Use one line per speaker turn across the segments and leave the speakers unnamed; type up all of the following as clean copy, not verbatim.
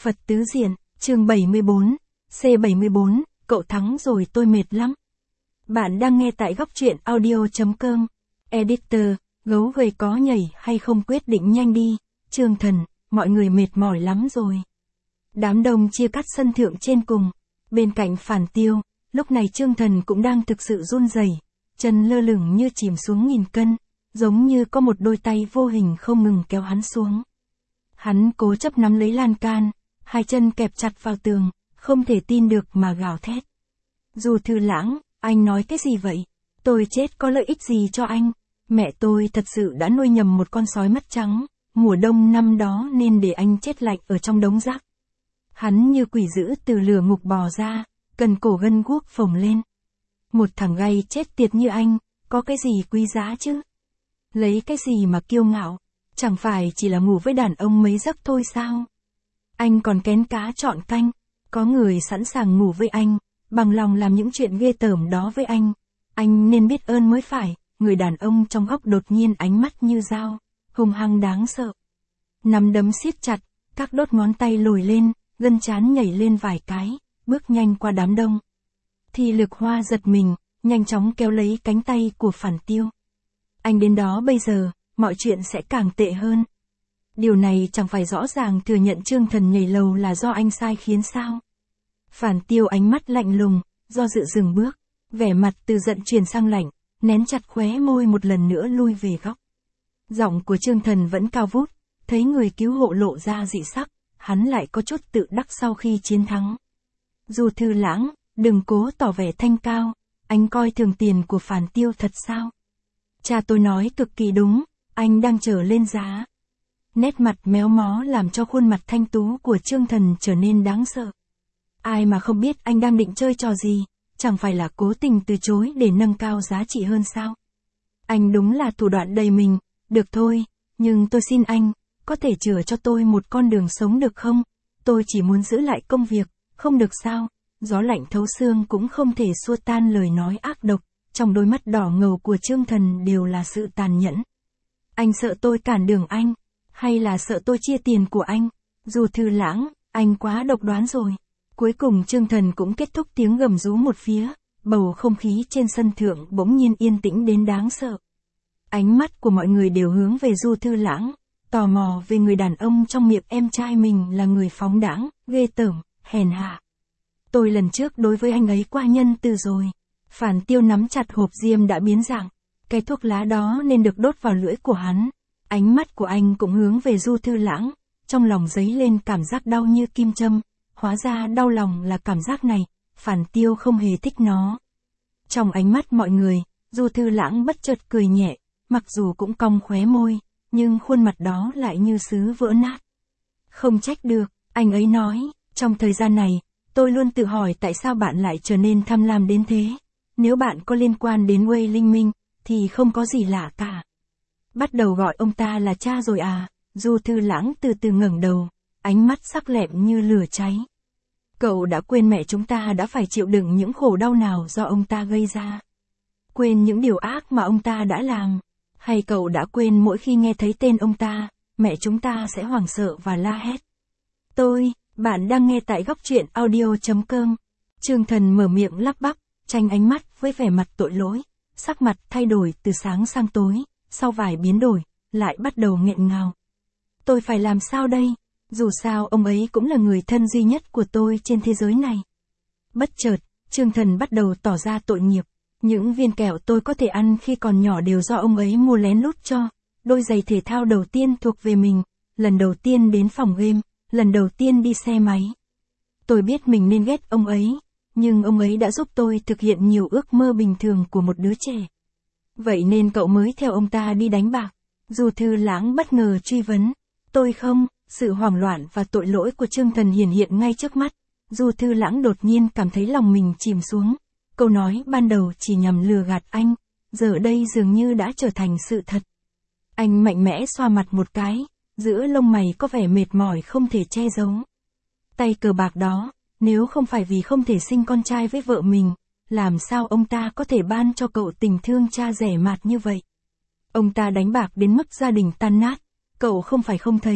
Phật tứ diện, chương 74, C74, cậu thắng rồi tôi mệt lắm. Bạn đang nghe tại góc truyện audio.com. Editor, gấu gầy có nhảy hay không quyết định nhanh đi, Chương Thần, mọi người mệt mỏi lắm rồi. Đám đông chia cắt sân thượng trên cùng, bên cạnh Phản Tiêu, lúc này Chương Thần cũng đang thực sự run rẩy, chân lơ lửng như chìm xuống nghìn cân, giống như có một đôi tay vô hình không ngừng kéo hắn xuống. Hắn cố chấp nắm lấy lan can, hai chân kẹp chặt vào tường, không thể tin được mà gào thét. Du Thư Lãng, anh nói cái gì vậy? Tôi chết có lợi ích gì cho anh? Mẹ tôi thật sự đã nuôi nhầm một con sói mắt trắng, mùa đông năm đó nên để anh chết lạnh ở trong đống rác. Hắn như quỷ dữ từ lửa ngục bò ra, cần cổ gân guốc phồng lên. Một thằng gay chết tiệt như anh, có cái gì quý giá chứ? Lấy cái gì mà kiêu ngạo? Chẳng phải chỉ là ngủ với đàn ông mấy giấc thôi sao? Anh còn kén cá chọn canh, có người sẵn sàng ngủ với anh, bằng lòng làm những chuyện ghê tởm đó với anh nên biết ơn mới phải. Người đàn ông trong góc đột nhiên ánh mắt như dao, hung hăng đáng sợ. Nắm đấm siết chặt, các đốt ngón tay lồi lên, gân trán nhảy lên vài cái, bước nhanh qua đám đông. Thì Lực Hoa giật mình, nhanh chóng kéo lấy cánh tay của Phản Tiêu. Anh đến đó bây giờ, mọi chuyện sẽ càng tệ hơn. Điều này chẳng phải rõ ràng thừa nhận Chương Thần nhảy lầu là do anh sai khiến sao? Phản Tiêu ánh mắt lạnh lùng, do dự dừng bước, vẻ mặt từ giận chuyển sang lạnh, nén chặt khóe môi một lần nữa lui về góc. Giọng của Chương Thần vẫn cao vút, thấy người cứu hộ lộ ra dị sắc, hắn lại có chút tự đắc sau khi chiến thắng. Du Thư Lãng, đừng cố tỏ vẻ thanh cao, anh coi thường tiền của Phản Tiêu thật sao? Cha tôi nói cực kỳ đúng, anh đang trở lên giá. Nét mặt méo mó làm cho khuôn mặt thanh tú của Chương Thần trở nên đáng sợ. Ai mà không biết anh đang định chơi trò gì, chẳng phải là cố tình từ chối để nâng cao giá trị hơn sao? Anh đúng là thủ đoạn đầy mình, được thôi, nhưng tôi xin anh, có thể chừa cho tôi một con đường sống được không? Tôi chỉ muốn giữ lại công việc, không được sao? Gió lạnh thấu xương cũng không thể xua tan lời nói ác độc, trong đôi mắt đỏ ngầu của Chương Thần đều là sự tàn nhẫn. Anh sợ tôi cản đường anh, hay là sợ tôi chia tiền của anh? Du Thư Lãng, anh quá độc đoán rồi. Cuối cùng Chương Thần cũng kết thúc tiếng gầm rú một phía, bầu không khí trên sân thượng bỗng nhiên yên tĩnh đến đáng sợ. Ánh mắt của mọi người đều hướng về Du Thư Lãng, tò mò về người đàn ông trong miệng em trai mình là người phóng đãng, ghê tởm, hèn hạ. Tôi lần trước đối với anh ấy qua nhân từ rồi. Phản Tiêu nắm chặt hộp diêm đã biến dạng, cái thuốc lá đó nên được đốt vào lưỡi của hắn. Ánh mắt của anh cũng hướng về Du Thư Lãng, trong lòng dấy lên cảm giác đau như kim châm. Hóa ra đau lòng là cảm giác này, Phản Tiêu không hề thích nó. Trong ánh mắt mọi người, Du Thư Lãng bất chợt cười nhẹ, mặc dù cũng cong khóe môi, nhưng khuôn mặt đó lại như sứ vỡ nát. Không trách được, anh ấy nói, trong thời gian này, tôi luôn tự hỏi tại sao bạn lại trở nên tham lam đến thế. Nếu bạn có liên quan đến Wei Linh Minh, thì không có gì lạ cả. Bắt đầu gọi ông ta là cha rồi à? Du Thư Lãng từ từ ngẩng đầu, ánh mắt sắc lẹm như lửa cháy. Cậu đã quên mẹ chúng ta đã phải chịu đựng những khổ đau nào do ông ta gây ra? Quên những điều ác mà ông ta đã làm? Hay cậu đã quên mỗi khi nghe thấy tên ông ta, mẹ chúng ta sẽ hoảng sợ và la hét? Bạn đang nghe tại góc truyện audio.com. Chương Thần mở miệng lắp bắp, tranh ánh mắt với vẻ mặt tội lỗi, sắc mặt thay đổi từ sáng sang tối, sau vài biến đổi, lại bắt đầu nghẹn ngào. Tôi phải làm sao đây? Dù sao ông ấy cũng là người thân duy nhất của tôi trên thế giới này. Bất chợt, Chương Thần bắt đầu tỏ ra tội nghiệp. Những viên kẹo tôi có thể ăn khi còn nhỏ đều do ông ấy mua lén lút cho. Đôi giày thể thao đầu tiên thuộc về mình, lần đầu tiên đến phòng game, lần đầu tiên đi xe máy. Tôi biết mình nên ghét ông ấy, nhưng ông ấy đã giúp tôi thực hiện nhiều ước mơ bình thường của một đứa trẻ. Vậy nên cậu mới theo ông ta đi đánh bạc? Du Thư Lãng bất ngờ truy vấn. Tôi không. Sự hoảng loạn và tội lỗi của Chương Thần hiển hiện ngay trước mắt. Du Thư Lãng đột nhiên cảm thấy lòng mình chìm xuống. Câu nói ban đầu chỉ nhằm lừa gạt anh, giờ đây dường như đã trở thành sự thật. Anh mạnh mẽ xoa mặt một cái, giữa lông mày có vẻ mệt mỏi không thể che giấu. Tay cờ bạc đó, nếu không phải vì không thể sinh con trai với vợ mình, làm sao ông ta có thể ban cho cậu tình thương cha rẻ mạt như vậy? Ông ta đánh bạc đến mức gia đình tan nát, cậu không phải không thấy.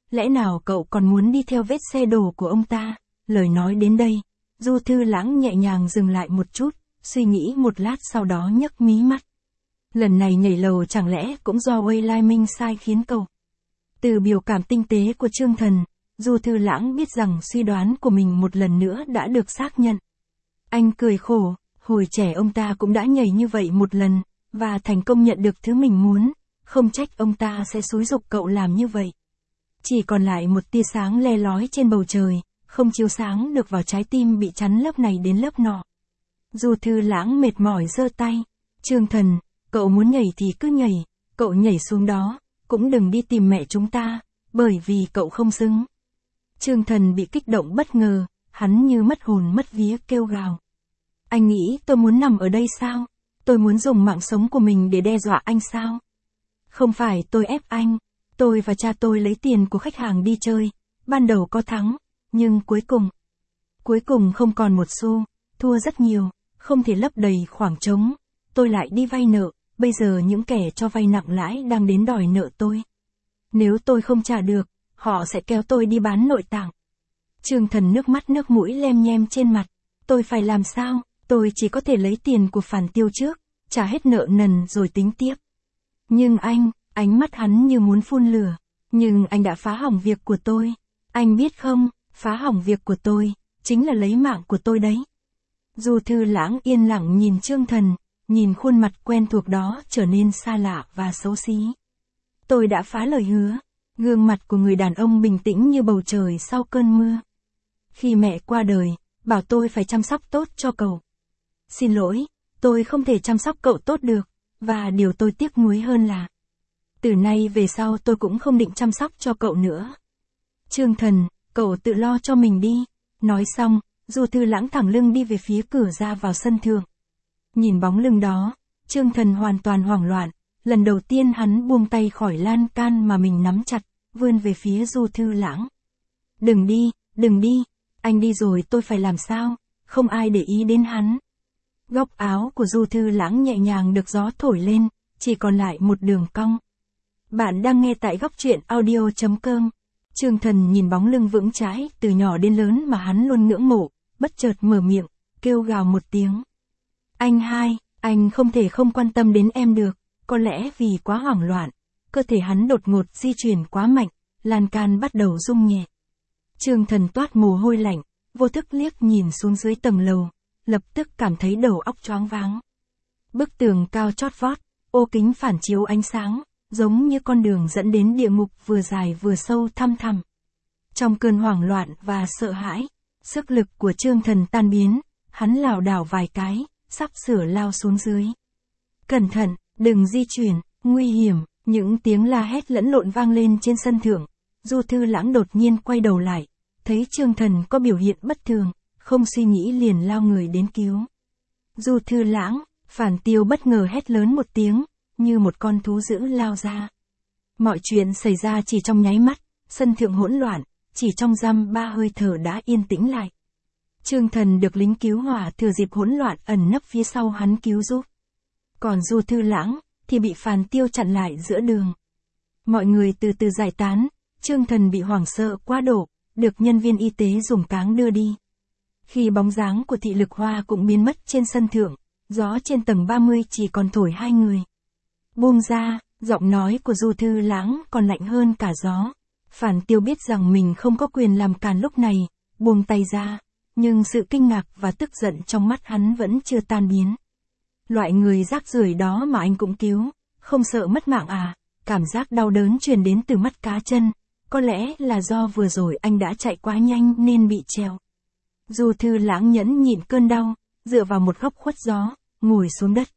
lẽ nào cậu còn muốn đi theo vết xe đổ của ông ta? Lời nói đến đây, Du Thư Lãng nhẹ nhàng dừng lại một chút, suy nghĩ một lát sau đó nhấc mí mắt. Lần này nhảy lầu chẳng lẽ cũng do Wei Lai Minh sai khiến cậu? Từ biểu cảm tinh tế của Trương Thần, Du Thư Lãng biết rằng suy đoán của mình một lần nữa đã được xác nhận. Anh cười khổ, hồi trẻ ông ta cũng đã nhảy như vậy một lần, và thành công nhận được thứ mình muốn, không trách ông ta sẽ xúi giục cậu làm như vậy. Chỉ còn lại một tia sáng le lói trên bầu trời, không chiếu sáng được vào trái tim bị chắn lớp này đến lớp nọ. Du Thư Lãng mệt mỏi giơ tay. Trương Thần, cậu muốn nhảy thì cứ nhảy, cậu nhảy xuống đó, cũng đừng đi tìm mẹ chúng ta, bởi vì cậu không xứng. Trương Thần bị kích động bất ngờ, hắn như mất hồn mất vía kêu gào. Anh nghĩ tôi muốn nằm ở đây sao? Tôi muốn dùng mạng sống của mình để đe dọa anh sao? Không phải tôi ép anh, tôi và cha tôi lấy tiền của khách hàng đi chơi, ban đầu có thắng, nhưng cuối cùng không còn một xu, thua rất nhiều, không thể lấp đầy khoảng trống, tôi lại đi vay nợ, bây giờ những kẻ cho vay nặng lãi đang đến đòi nợ tôi. Nếu tôi không trả được, họ sẽ kéo tôi đi bán nội tạng. Trương Thần nước mắt nước mũi lem nhem trên mặt, tôi phải làm sao, tôi chỉ có thể lấy tiền của Phản Tiêu trước, trả hết nợ nần rồi tính tiếp. Nhưng anh, ánh mắt hắn như muốn phun lửa, nhưng anh đã phá hỏng việc của tôi, anh biết không, phá hỏng việc của tôi, chính là lấy mạng của tôi đấy. Du Thư Lãng yên lặng nhìn Trương Thần, nhìn khuôn mặt quen thuộc đó trở nên xa lạ và xấu xí. Tôi đã phá lời hứa, gương mặt của người đàn ông bình tĩnh như bầu trời sau cơn mưa. Khi mẹ qua đời, bảo tôi phải chăm sóc tốt cho cậu. Xin lỗi, tôi không thể chăm sóc cậu tốt được, và điều tôi tiếc nuối hơn là từ nay về sau tôi cũng không định chăm sóc cho cậu nữa. Trương Thần, cậu tự lo cho mình đi. Nói xong, Du Thư Lãng thẳng lưng đi về phía cửa ra vào sân thượng. Nhìn bóng lưng đó, Trương Thần hoàn toàn hoảng loạn, lần đầu tiên hắn buông tay khỏi lan can mà mình nắm chặt, vươn về phía Du Thư Lãng. Đừng đi, anh đi rồi tôi phải làm sao, không ai để ý đến hắn. Góc áo của Du Thư Lãng nhẹ nhàng được gió thổi lên, chỉ còn lại một đường cong. Bạn đang nghe tại góc truyện audio.com. Trương Thần nhìn bóng lưng vững chãi từ nhỏ đến lớn mà hắn luôn ngưỡng mộ, bất chợt mở miệng, kêu gào một tiếng. Anh không thể không quan tâm đến em được, có lẽ vì quá hoảng loạn, cơ thể hắn đột ngột di chuyển quá mạnh, lan can bắt đầu rung nhẹ. Trương Thần toát mồ hôi lạnh, vô thức liếc nhìn xuống dưới tầng lầu, lập tức cảm thấy đầu óc choáng váng. Bức tường cao chót vót, ô kính phản chiếu ánh sáng, giống như con đường dẫn đến địa ngục vừa dài vừa sâu thăm thẳm. Trong cơn hoảng loạn và sợ hãi, sức lực của Trương Thần tan biến, hắn lảo đảo vài cái, sắp sửa lao xuống dưới. Cẩn thận, đừng di chuyển, nguy hiểm, những tiếng la hét lẫn lộn vang lên trên sân thượng. Du Thư Lãng đột nhiên quay đầu lại, thấy Trương Thần có biểu hiện bất thường, không suy nghĩ liền lao người đến cứu. Du Thư Lãng, Phản Tiêu bất ngờ hét lớn một tiếng, như một con thú dữ lao ra. Mọi chuyện xảy ra chỉ trong nháy mắt, sân thượng hỗn loạn, chỉ trong dăm ba hơi thở đã yên tĩnh lại. Trương Thần được lính cứu hỏa thừa dịp hỗn loạn ẩn nấp phía sau hắn cứu giúp. Còn Du Thư Lãng, thì bị Phàn Tiêu chặn lại giữa đường. Mọi người từ từ giải tán, Trương Thần bị hoảng sợ quá độ, được nhân viên y tế dùng cáng đưa đi. Khi bóng dáng của Thị Lực Hoa cũng biến mất trên sân thượng, gió trên tầng 30 chỉ còn thổi hai người. Buông ra, giọng nói của Du Thư Lãng còn lạnh hơn cả gió. Phản Tiêu biết rằng mình không có quyền làm càn lúc này, buông tay ra, nhưng sự kinh ngạc và tức giận trong mắt hắn vẫn chưa tan biến. Loại người rác rưởi đó mà anh cũng cứu, không sợ mất mạng à? Cảm giác đau đớn truyền đến từ mắt cá chân, có lẽ là do vừa rồi anh đã chạy quá nhanh nên bị treo. Du Thư Lãng nhẫn nhịn cơn đau, dựa vào một góc khuất gió, ngồi xuống đất.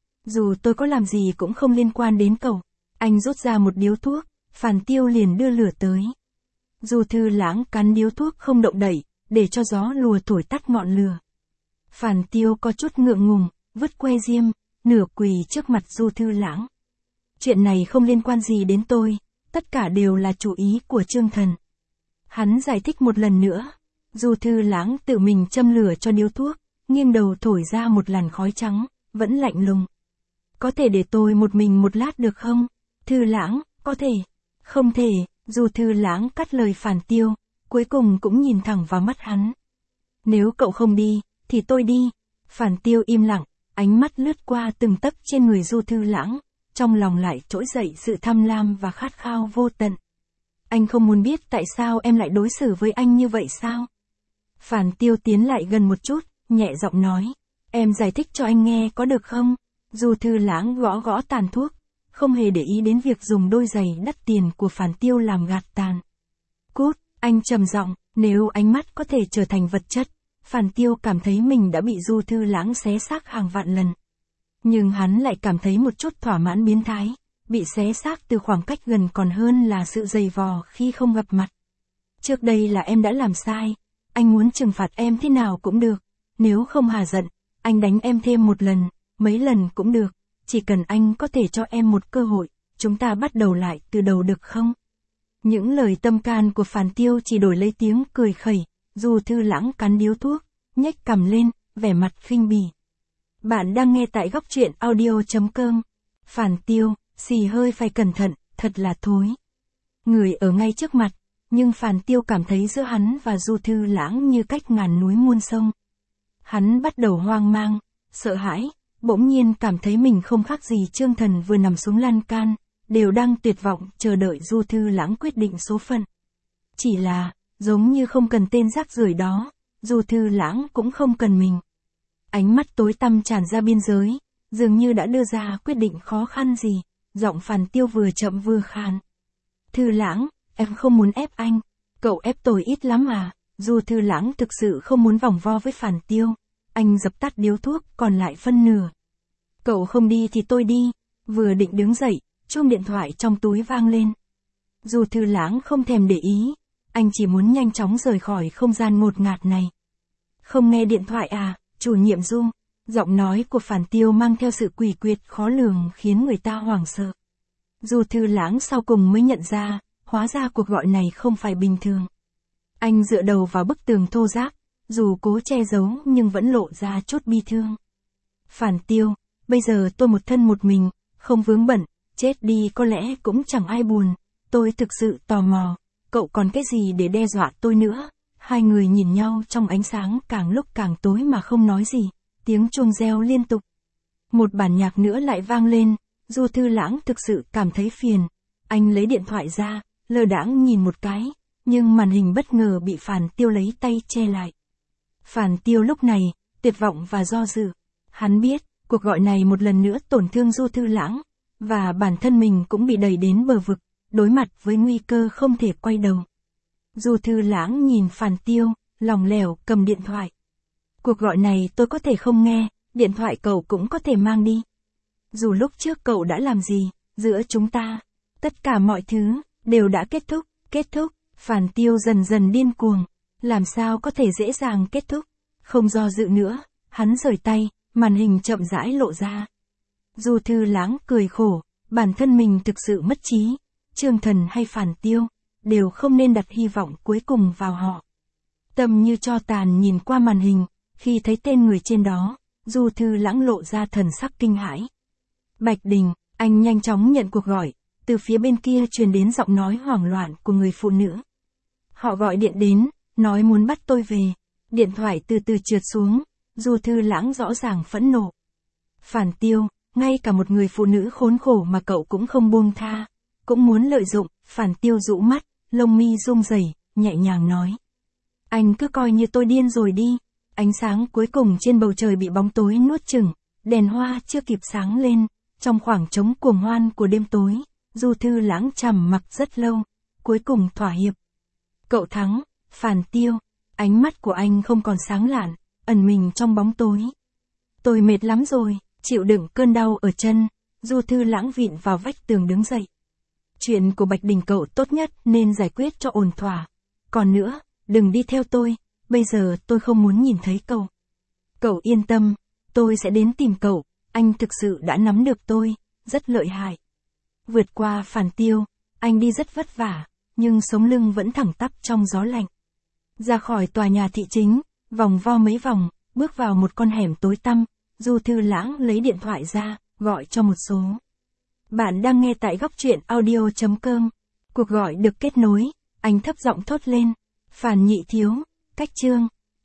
Dù tôi có làm gì cũng không liên quan đến cậu. Anh rút ra một điếu thuốc, Phàn Tiêu liền đưa lửa tới. Du Thư Lãng cắn điếu thuốc không động đậy, để cho gió lùa thổi tắt ngọn lửa. Phàn Tiêu có chút ngượng ngùng, vứt que diêm, nửa quỳ trước mặt Du Thư Lãng. Chuyện này không liên quan gì đến tôi, tất cả đều là chủ ý của Trương Thần. Hắn giải thích một lần nữa. Du Thư Lãng tự mình châm lửa cho điếu thuốc, nghiêng đầu thổi ra một làn khói trắng, vẫn lạnh lùng. Có thể để tôi một mình một lát được không? Thư Lãng, có thể. Không thể, Du Thư Lãng cắt lời Phản Tiêu, cuối cùng cũng nhìn thẳng vào mắt hắn. Nếu cậu không đi, thì tôi đi. Phản Tiêu im lặng, ánh mắt lướt qua từng tấc trên người Du Thư Lãng, trong lòng lại trỗi dậy sự tham lam và khát khao vô tận. Anh không muốn biết tại sao em lại đối xử với anh như vậy sao? Phản Tiêu tiến lại gần một chút, nhẹ giọng nói. Em giải thích cho anh nghe có được không? Du Thư Lãng gõ gõ tàn thuốc, không hề để ý đến việc dùng đôi giày đắt tiền của Phản Tiêu làm gạt tàn. Cút, anh trầm giọng, nếu ánh mắt có thể trở thành vật chất, Phản Tiêu cảm thấy mình đã bị Du Thư Lãng xé xác hàng vạn lần. Nhưng hắn lại cảm thấy một chút thỏa mãn biến thái, bị xé xác từ khoảng cách gần còn hơn là sự dày vò khi không gặp mặt. Trước đây là em đã làm sai, anh muốn trừng phạt em thế nào cũng được, nếu không hà giận, anh đánh em thêm một lần, mấy lần cũng được, chỉ cần anh có thể cho em một cơ hội, chúng ta bắt đầu lại từ đầu được không? Những lời tâm can của Phản Tiêu chỉ đổi lấy tiếng cười khẩy, Du Thư Lãng cắn điếu thuốc, nhếch cằm lên, vẻ mặt khinh bỉ. Bạn đang nghe tại góc truyện audio.com. Phản Tiêu, xì hơi phải cẩn thận, thật là thối. Người ở ngay trước mặt, nhưng Phản Tiêu cảm thấy giữa hắn và Du Thư Lãng như cách ngàn núi muôn sông. Hắn bắt đầu hoang mang, sợ hãi, bỗng nhiên cảm thấy mình không khác gì Trương Thần vừa nằm xuống lan can, đều đang tuyệt vọng chờ đợi Du Thư Lãng quyết định số phận. Chỉ là, giống như không cần tên rác rưởi đó, Du Thư Lãng cũng không cần mình. Ánh mắt tối tăm tràn ra biên giới, dường như đã đưa ra quyết định khó khăn gì, giọng Phản Tiêu vừa chậm vừa khàn. Thư Lãng, em không muốn ép anh, cậu ép tôi ít lắm à? Du Thư Lãng thực sự không muốn vòng vo với Phản Tiêu, anh dập tắt điếu thuốc còn lại phân nửa. Cậu không đi thì tôi đi, vừa định đứng dậy, chuông điện thoại trong túi vang lên. Du Thư Lãng không thèm để ý, anh chỉ muốn nhanh chóng rời khỏi không gian ngột ngạt này. Không nghe điện thoại à, chủ nhiệm Du? Giọng nói của Phản Tiêu mang theo sự quỷ quyệt khó lường khiến người ta hoảng sợ. Du Thư Lãng sau cùng mới nhận ra, hóa ra cuộc gọi này không phải bình thường. Anh dựa đầu vào bức tường thô ráp, dù cố che giấu nhưng vẫn lộ ra chút bi thương. Phản Tiêu, bây giờ tôi một thân một mình, không vướng bận, chết đi có lẽ cũng chẳng ai buồn. Tôi thực sự tò mò, cậu còn cái gì để đe dọa tôi nữa? Hai người nhìn nhau trong ánh sáng càng lúc càng tối mà không nói gì, tiếng chuông reo liên tục. Một bản nhạc nữa lại vang lên, Du Thư Lãng thực sự cảm thấy phiền. Anh lấy điện thoại ra, lơ đãng nhìn một cái, nhưng màn hình bất ngờ bị Phản Tiêu lấy tay che lại. Phản Tiêu lúc này, tuyệt vọng và do dự. Hắn biết, cuộc gọi này một lần nữa tổn thương Du Thư Lãng, và bản thân mình cũng bị đẩy đến bờ vực, đối mặt với nguy cơ không thể quay đầu. Du Thư Lãng nhìn Phản Tiêu, lòng lẻo cầm điện thoại. Cuộc gọi này tôi có thể không nghe, điện thoại cậu cũng có thể mang đi. Dù lúc trước cậu đã làm gì, giữa chúng ta, tất cả mọi thứ, đều đã kết thúc, Phản Tiêu dần dần điên cuồng, làm sao có thể dễ dàng kết thúc, không do dự nữa, hắn rời tay, màn hình chậm rãi lộ ra. Du Thư Lãng cười khổ, bản thân mình thực sự mất trí, Trương Thần hay Phản Tiêu, đều không nên đặt hy vọng cuối cùng vào họ. Tâm như tro tàn nhìn qua màn hình, khi thấy tên người trên đó, Du Thư Lãng lộ ra thần sắc kinh hãi. Bạch Đình, anh nhanh chóng nhận cuộc gọi, từ phía bên kia truyền đến giọng nói hoảng loạn của người phụ nữ. Họ gọi điện đến, nói muốn bắt tôi về. Điện thoại từ từ trượt xuống, Du Thư Lãng rõ ràng phẫn nộ. Phản Tiêu, ngay cả một người phụ nữ khốn khổ mà cậu cũng không buông tha, cũng muốn lợi dụng. Phản Tiêu rũ mắt, lông mi rung rẩy, nhẹ nhàng nói. Anh cứ coi như tôi điên rồi đi. Ánh sáng cuối cùng trên bầu trời bị bóng tối nuốt chửng, đèn hoa chưa kịp sáng lên, trong khoảng trống cuồng hoan của đêm tối, Du Thư Lãng trầm mặc rất lâu, cuối cùng thỏa hiệp. Cậu thắng, Phản Tiêu, ánh mắt của anh không còn sáng lạn, ẩn mình trong bóng tối. Tôi mệt lắm rồi, chịu đựng cơn đau ở chân, Du Thư Lãng vịn vào vách tường đứng dậy. Chuyện của Bạch Đình cậu tốt nhất nên giải quyết cho ổn thỏa. Còn nữa, đừng đi theo tôi, bây giờ tôi không muốn nhìn thấy cậu. Cậu yên tâm, tôi sẽ đến tìm cậu, anh thực sự đã nắm được tôi, rất lợi hại. Vượt qua Phản Tiêu, anh đi rất vất vả, nhưng sống lưng vẫn thẳng tắp trong gió lạnh. Ra khỏi tòa nhà thị chính, vòng vo mấy vòng, bước vào một con hẻm tối tăm, Du Thư Lãng lấy điện thoại ra, gọi cho một số. Bạn đang nghe tại góc truyện audio.com. Cuộc gọi được kết nối, anh thấp giọng thốt lên. Phàn Nhị thiếu, cách chương.